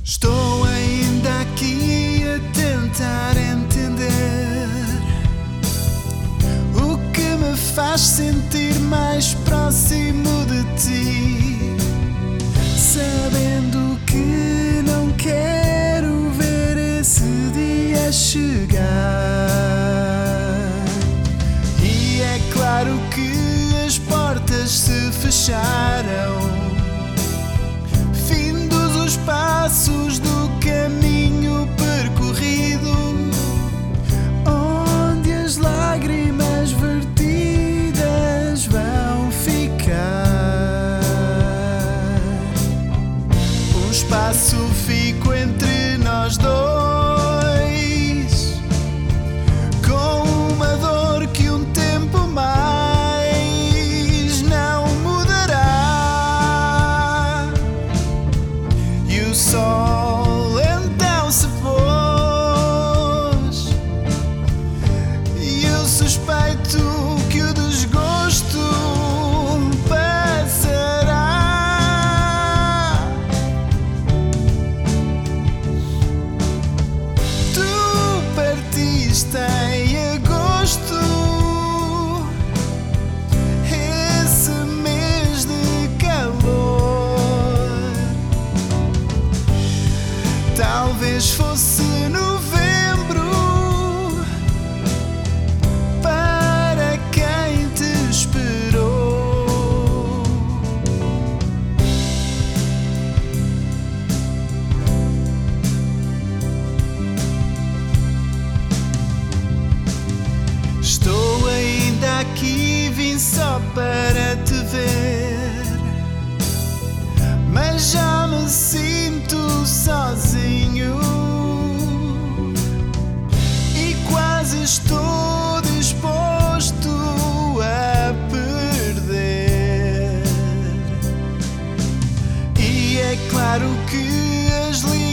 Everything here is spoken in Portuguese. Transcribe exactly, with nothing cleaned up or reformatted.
Estou ainda aqui a tentar entender o que me faz sentir mais próximo de ti, sabendo que não quero ver esse dia chegar. E é claro que as portas se fecharam, findos os passos do caminho percorrido, onde as lágrimas vertidas vão ficar. Um espaço fico entre nós dois, com uma dor que um tempo mais não mudará. E o sol então se pôs, e eu suspeito que o desgosto passará. Tu partiste em agosto, esse mês de calor. Talvez fosse novembro para quem te esperou. Estou ainda aqui, vim só para te ver, mas já me sinto sozinho e quase estou disposto a perder. E é claro que as